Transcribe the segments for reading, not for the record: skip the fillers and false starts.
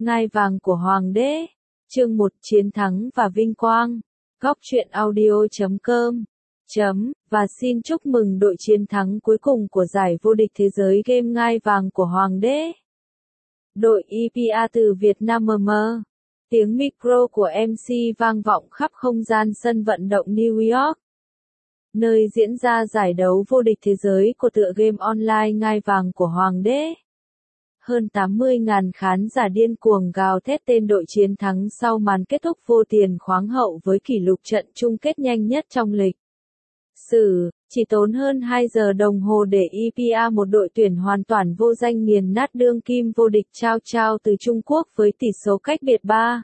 Ngai vàng của Hoàng đế. Chương 1 Chiến thắng và vinh quang. Góc truyện audio.com và xin chúc mừng đội chiến thắng cuối cùng của giải vô địch thế giới game Ngai vàng của Hoàng đế. Đội EPA từ Việt Nam MM. Tiếng micro của MC vang vọng khắp không gian sân vận động New York, nơi diễn ra giải đấu vô địch thế giới của tựa game online Ngai vàng của Hoàng đế. Hơn 80.000 khán giả điên cuồng gào thét tên đội chiến thắng sau màn kết thúc vô tiền khoáng hậu với kỷ lục trận chung kết nhanh nhất trong lịch sử, chỉ tốn hơn 2 giờ đồng hồ để EPA, một đội tuyển hoàn toàn vô danh, nghiền nát đương kim vô địch Chao Chao từ Trung Quốc với tỷ số cách biệt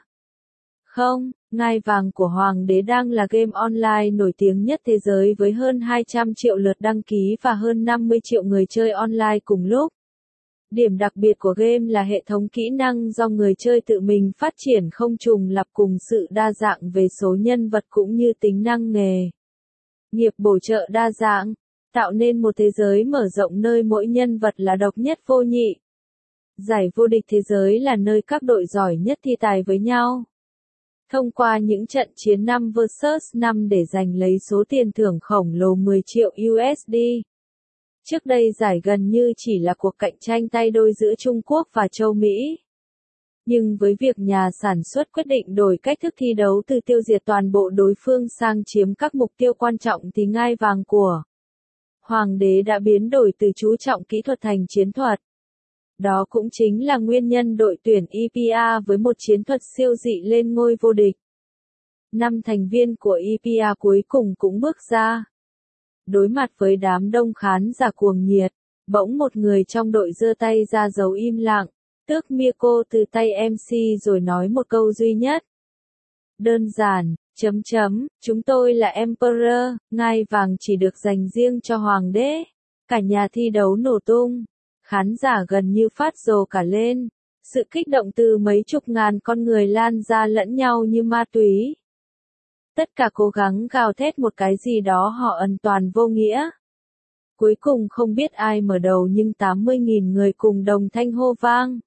3-0. Ngai vàng của Hoàng đế đang là game online nổi tiếng nhất thế giới với hơn 200 triệu lượt đăng ký và hơn 50 triệu người chơi online cùng lúc. Điểm đặc biệt của game là hệ thống kỹ năng do người chơi tự mình phát triển không trùng lặp cùng sự đa dạng về số nhân vật cũng như tính năng nghề nghiệp bổ trợ đa dạng, tạo nên một thế giới mở rộng nơi mỗi nhân vật là độc nhất vô nhị. Giải vô địch thế giới là nơi các đội giỏi nhất thi tài với nhau thông qua những trận chiến 5 vs 5 để giành lấy số tiền thưởng khổng lồ 10 triệu USD. Trước đây giải gần như chỉ là cuộc cạnh tranh tay đôi giữa Trung Quốc và châu Mỹ. Nhưng với việc nhà sản xuất quyết định đổi cách thức thi đấu từ tiêu diệt toàn bộ đối phương sang chiếm các mục tiêu quan trọng thì ngai vàng của Hoàng đế đã biến đổi từ chú trọng kỹ thuật thành chiến thuật. Đó cũng chính là nguyên nhân đội tuyển EPA với một chiến thuật siêu dị lên ngôi vô địch. 5 thành viên của EPA cuối cùng cũng bước ra. Đối mặt với đám đông khán giả cuồng nhiệt, bỗng một người trong đội giơ tay ra dấu im lặng, tước micro từ tay MC rồi nói một câu duy nhất. Đơn giản, chúng tôi là Emperor, ngai vàng chỉ được dành riêng cho Hoàng đế. Cả nhà thi đấu nổ tung, khán giả gần như phát rồ cả lên, sự kích động từ mấy chục ngàn con người lan ra lẫn nhau như ma túy. Tất cả cố gắng gào thét một cái gì đó họ hoàn toàn vô nghĩa. Cuối cùng không biết ai mở đầu nhưng 80.000 người cùng đồng thanh hô vang.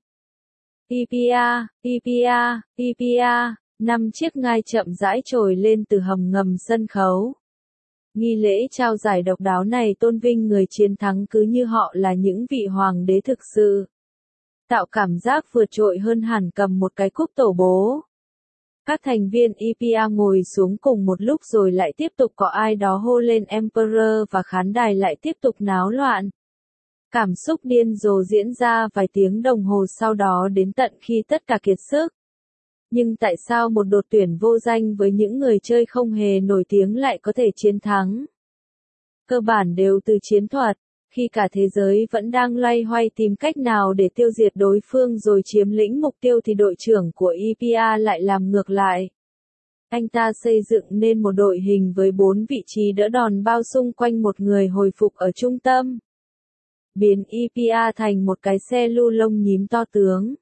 EPA, EPA, EPA, 5 chiếc ngai chậm rãi trồi lên từ hầm ngầm sân khấu. Nghi lễ trao giải độc đáo này tôn vinh người chiến thắng cứ như họ là những vị hoàng đế thực sự. Tạo cảm giác vượt trội hơn hẳn cầm một cái cúp tổ bố. Các thành viên EPA ngồi xuống cùng một lúc rồi lại tiếp tục có ai đó hô lên Emperor và khán đài lại tiếp tục náo loạn. Cảm xúc điên rồ diễn ra vài tiếng đồng hồ sau đó đến tận khi tất cả kiệt sức. Nhưng tại sao một đội tuyển vô danh với những người chơi không hề nổi tiếng lại có thể chiến thắng? Cơ bản đều từ chiến thuật. Khi cả thế giới vẫn đang loay hoay tìm cách nào để tiêu diệt đối phương rồi chiếm lĩnh mục tiêu thì đội trưởng của EPA lại làm ngược lại. Anh ta xây dựng nên một đội hình với 4 vị trí đỡ đòn bao xung quanh một người hồi phục ở trung tâm. Biến EPA thành một cái xe lưu lông nhím to tướng.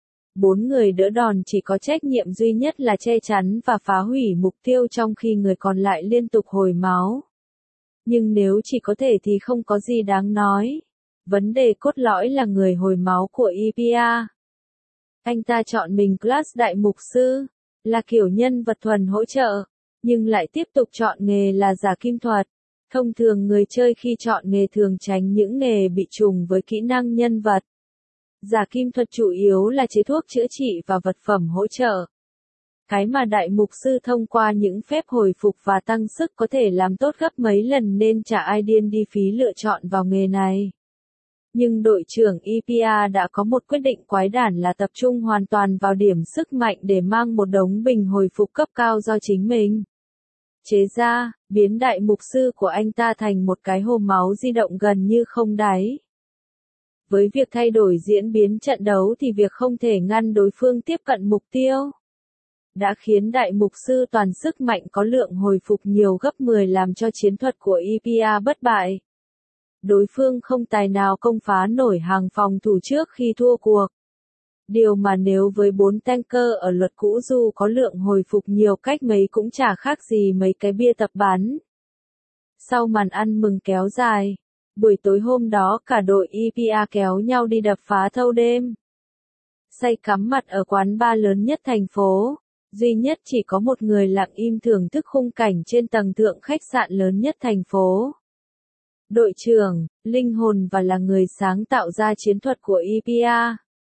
4 người đỡ đòn chỉ có trách nhiệm duy nhất là che chắn và phá hủy mục tiêu trong khi người còn lại liên tục hồi máu. Nhưng nếu chỉ có thể thì không có gì đáng nói. Vấn đề cốt lõi là người hồi máu của EPA. Anh ta chọn mình class đại mục sư, là kiểu nhân vật thuần hỗ trợ, nhưng lại tiếp tục chọn nghề là giả kim thuật. Thông thường người chơi khi chọn nghề thường tránh những nghề bị trùng với kỹ năng nhân vật. Giả kim thuật chủ yếu là chế thuốc chữa trị và vật phẩm hỗ trợ. Cái mà đại mục sư thông qua những phép hồi phục và tăng sức có thể làm tốt gấp mấy lần nên chả ai điên đi phí lựa chọn vào nghề này. Nhưng đội trưởng EPA đã có một quyết định quái đản là tập trung hoàn toàn vào điểm sức mạnh để mang một đống bình hồi phục cấp cao do chính mình chế ra, biến đại mục sư của anh ta thành một cái hồ máu di động gần như không đáy. Với việc thay đổi diễn biến trận đấu thì việc không thể ngăn đối phương tiếp cận mục tiêu đã khiến đại mục sư toàn sức mạnh có lượng hồi phục nhiều gấp 10 làm cho chiến thuật của EPA bất bại. Đối phương không tài nào công phá nổi hàng phòng thủ trước khi thua cuộc. Điều mà nếu với 4 tanker ở luật cũ dù có lượng hồi phục nhiều cách mấy cũng chả khác gì mấy cái bia tập bắn. Sau màn ăn mừng kéo dài, buổi tối hôm đó cả đội EPA kéo nhau đi đập phá thâu đêm. say cắm mặt ở quán bar lớn nhất thành phố. Duy nhất chỉ có một người lặng im thưởng thức khung cảnh trên tầng thượng khách sạn lớn nhất thành phố. Đội trưởng, linh hồn và là người sáng tạo ra chiến thuật của EPA.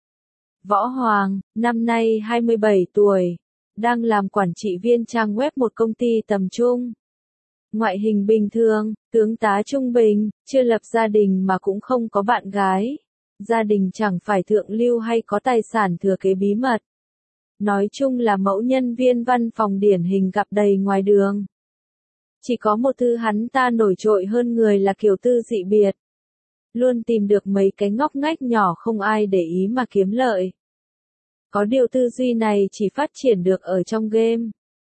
Võ Hoàng, năm nay 27 tuổi, đang làm quản trị viên trang web một công ty tầm trung. Ngoại hình bình thường, tướng tá trung bình, chưa lập gia đình mà cũng không có bạn gái. Gia đình chẳng phải thượng lưu hay có tài sản thừa kế bí mật. Nói chung là mẫu nhân viên văn phòng điển hình gặp đầy ngoài đường. Chỉ có một thứ hắn ta nổi trội hơn người là kiểu tư dị biệt. Luôn tìm được mấy cái ngóc ngách nhỏ không ai để ý mà kiếm lợi. Có điều tư duy này chỉ phát triển được ở trong game.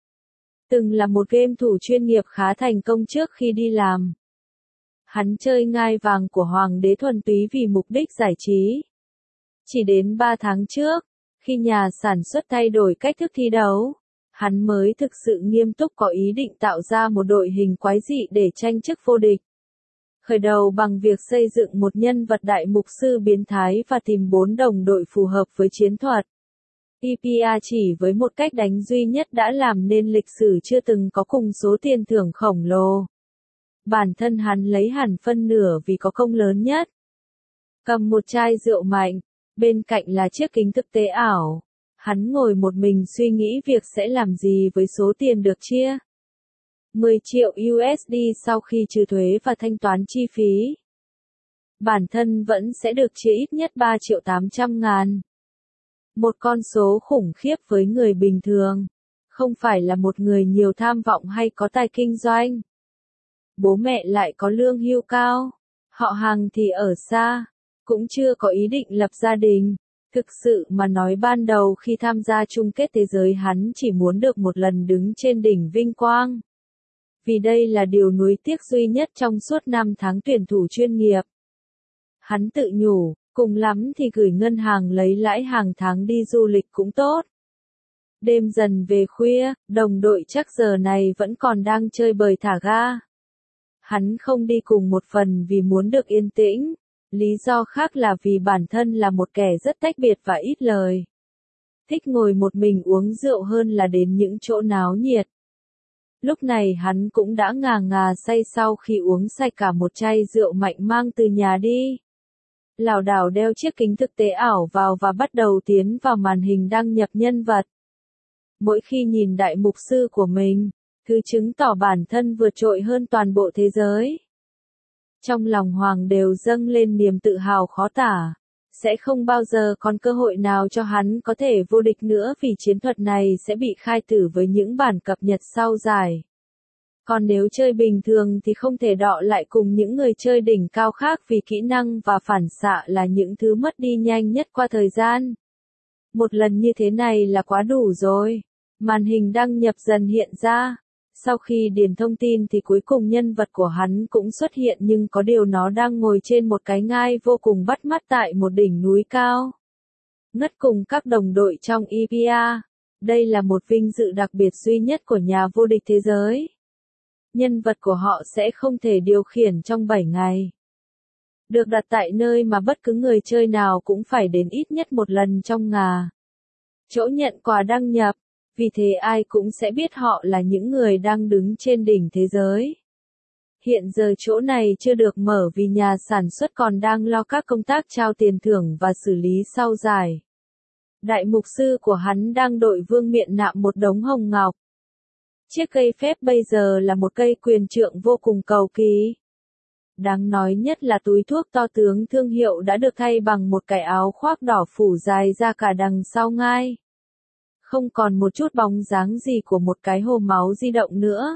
Từng là một game thủ chuyên nghiệp khá thành công trước khi đi làm. Hắn chơi ngai vàng của hoàng đế thuần túy vì mục đích giải trí. Chỉ đến 3 tháng trước, khi nhà sản xuất thay đổi cách thức thi đấu, hắn mới thực sự nghiêm túc có ý định tạo ra một đội hình quái dị để tranh chức vô địch. Khởi đầu bằng việc xây dựng một nhân vật đại mục sư biến thái và tìm 4 đồng đội phù hợp với chiến thuật. EPA chỉ với một cách đánh duy nhất đã làm nên lịch sử chưa từng có cùng số tiền thưởng khổng lồ. Bản thân hắn lấy hẳn phân nửa vì có công lớn nhất. Cầm một chai rượu mạnh, bên cạnh là chiếc kính thực tế ảo. Hắn ngồi một mình suy nghĩ việc sẽ làm gì với số tiền được chia. 10 triệu USD sau khi trừ thuế và thanh toán chi phí. Bản thân vẫn sẽ được chia ít nhất 3 triệu 800 ngàn. Một con số khủng khiếp với người bình thường. Không phải là một người nhiều tham vọng hay có tài kinh doanh. Bố mẹ lại có lương hưu cao. Họ hàng thì ở xa. Cũng chưa có ý định lập gia đình. Thực sự mà nói ban đầu khi tham gia chung kết thế giới hắn chỉ muốn được một lần đứng trên đỉnh vinh quang. Vì đây là điều nuối tiếc duy nhất trong suốt 5 tháng tuyển thủ chuyên nghiệp. Hắn tự nhủ, cùng lắm thì gửi ngân hàng lấy lãi hàng tháng đi du lịch cũng tốt. Đêm dần về khuya, đồng đội chắc giờ này vẫn còn đang chơi bời thả ga. Hắn không đi cùng một phần vì muốn được yên tĩnh. Lý do khác là vì bản thân là một kẻ rất tách biệt và ít lời. Thích ngồi một mình uống rượu hơn là đến những chỗ náo nhiệt. Lúc này hắn cũng đã ngà ngà say sau khi uống sạch cả một chai rượu mạnh mang từ nhà đi. Lảo đảo đeo chiếc kính thực tế ảo vào và bắt đầu tiến vào màn hình đăng nhập nhân vật. Mỗi khi nhìn đại mục sư của mình, thứ chứng tỏ bản thân vượt trội hơn toàn bộ thế giới. Trong lòng Hoàng đều dâng lên niềm tự hào khó tả. Sẽ không bao giờ còn cơ hội nào cho hắn có thể vô địch nữa vì chiến thuật này sẽ bị khai tử với những bản cập nhật sau giải. Còn nếu chơi bình thường thì không thể đọ lại cùng những người chơi đỉnh cao khác vì kỹ năng và phản xạ là những thứ mất đi nhanh nhất qua thời gian. Một lần như thế này là quá đủ rồi. Màn hình đăng nhập dần hiện ra. Sau khi điền thông tin thì cuối cùng nhân vật của hắn cũng xuất hiện nhưng có điều nó đang ngồi trên một cái ngai vô cùng bắt mắt tại một đỉnh núi cao. Ngất cùng các đồng đội trong EPA. Đây là một vinh dự đặc biệt duy nhất của nhà vô địch thế giới. Nhân vật của họ sẽ không thể điều khiển trong 7 ngày. Được đặt tại nơi mà bất cứ người chơi nào cũng phải đến ít nhất một lần trong ngày. Chỗ nhận quà đăng nhập. Vì thế ai cũng sẽ biết họ là những người đang đứng trên đỉnh thế giới. Hiện giờ chỗ này chưa được mở vì nhà sản xuất còn đang lo các công tác trao tiền thưởng và xử lý sau giải. Đại mục sư của hắn đang đội vương miện nạm một đống hồng ngọc. Chiếc cây phép bây giờ là một cây quyền trượng vô cùng cầu kỳ. Đáng nói nhất là túi thuốc to tướng thương hiệu đã được thay bằng một cái áo khoác đỏ phủ dài ra cả đằng sau ngai. Không còn một chút bóng dáng gì của một cái hồ máu di động nữa.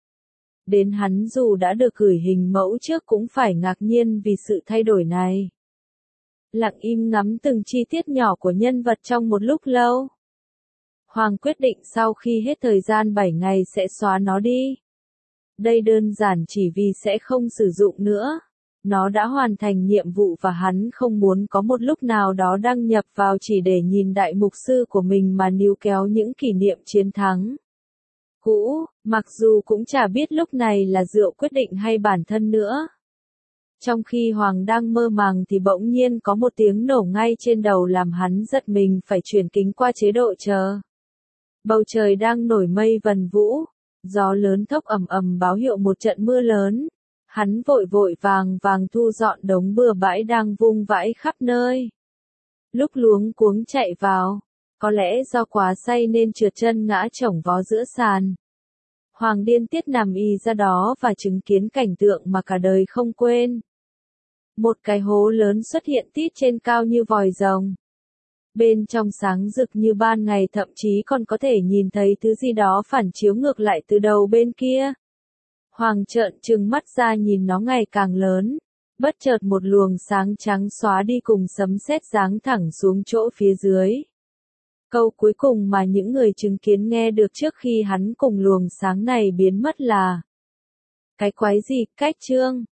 Đến hắn dù đã được gửi hình mẫu trước cũng phải ngạc nhiên vì sự thay đổi này. Lặng im ngắm từng chi tiết nhỏ của nhân vật trong một lúc lâu. Hoàng quyết định sau khi hết thời gian 7 ngày sẽ xóa nó đi. Đây đơn giản chỉ vì sẽ không sử dụng nữa. Nó đã hoàn thành nhiệm vụ và hắn không muốn có một lúc nào đó đăng nhập vào chỉ để nhìn đại mục sư của mình mà níu kéo những kỷ niệm chiến thắng cũ, mặc dù cũng chả biết lúc này là rượu quyết định hay bản thân nữa. Trong khi Hoàng đang mơ màng thì bỗng nhiên có một tiếng nổ ngay trên đầu làm hắn giật mình phải chuyển kính qua chế độ chờ. Bầu trời đang nổi mây vần vũ, gió lớn thốc ầm ầm báo hiệu một trận mưa lớn. Hắn vội vội vàng vàng thu dọn đống bừa bãi đang vung vãi khắp nơi. Lúc luống cuống chạy vào, có lẽ do quá say nên trượt chân ngã chổng vó giữa sàn. Hoàng điên tiết nằm y ra đó và chứng kiến cảnh tượng mà cả đời không quên. Một cái hố lớn xuất hiện tít trên cao như vòi rồng. Bên trong sáng rực như ban ngày, thậm chí còn có thể nhìn thấy thứ gì đó phản chiếu ngược lại từ đầu bên kia. Hoàng trợn trừng mắt ra nhìn nó ngày càng lớn. Bất chợt một luồng sáng trắng xóa đi cùng sấm sét giáng thẳng xuống chỗ phía dưới. Câu cuối cùng mà những người chứng kiến nghe được trước khi hắn cùng luồng sáng này biến mất là: cái quái gì, cách trương?